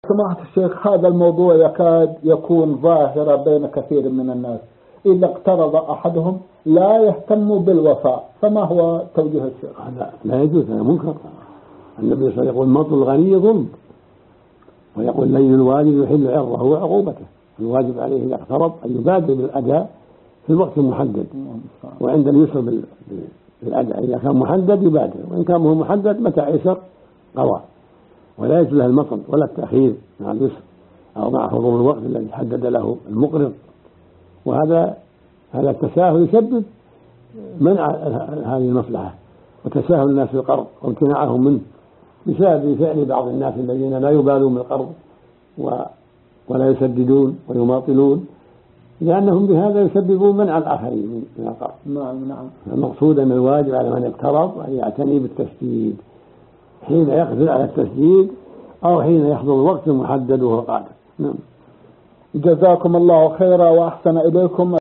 سماحة الشيخ، هذا الموضوع يكاد يكون ظاهرة بين كثير من الناس، إذا اقترض أحدهم لا يهتم بالوفاء، فما هو توجيه الشيخ؟ هذا لا يجوز، هذا منكر. النبي صلى الله عليه وسلم يقول مطل الغني ظلم، ويقول لين الواجب يحل عرضه وعقوبته. الواجب عليه إذا اقترض أن يبادر بالأداء في الوقت المحدد، وعند اليسر بالأداء إذا كان محدد يبادر، وإن كان هو محدد متى يسر قضى. ولا يجوز له المطل ولا التأخير مع اليسر أو مع حضور الوقت الذي حدد له المقرض. وهذا التساهل يسبب منع هذه المصلحة وتساهل الناس في القرض وامتناعهم منه بسبب فعل بعض الناس الذين لا يبالون بالقرض ولا يسددون ويماطلون، لأنهم بهذا يسببون منع الآخرين من القرض. نعم. المقصود أن الواجب على من اقترض أن يعتني بالتسديد حين يقدر على التسديد أو حين يحضر الوقت المحدد وهو قادر. جزاكم الله خيرا وأحسن إليكم.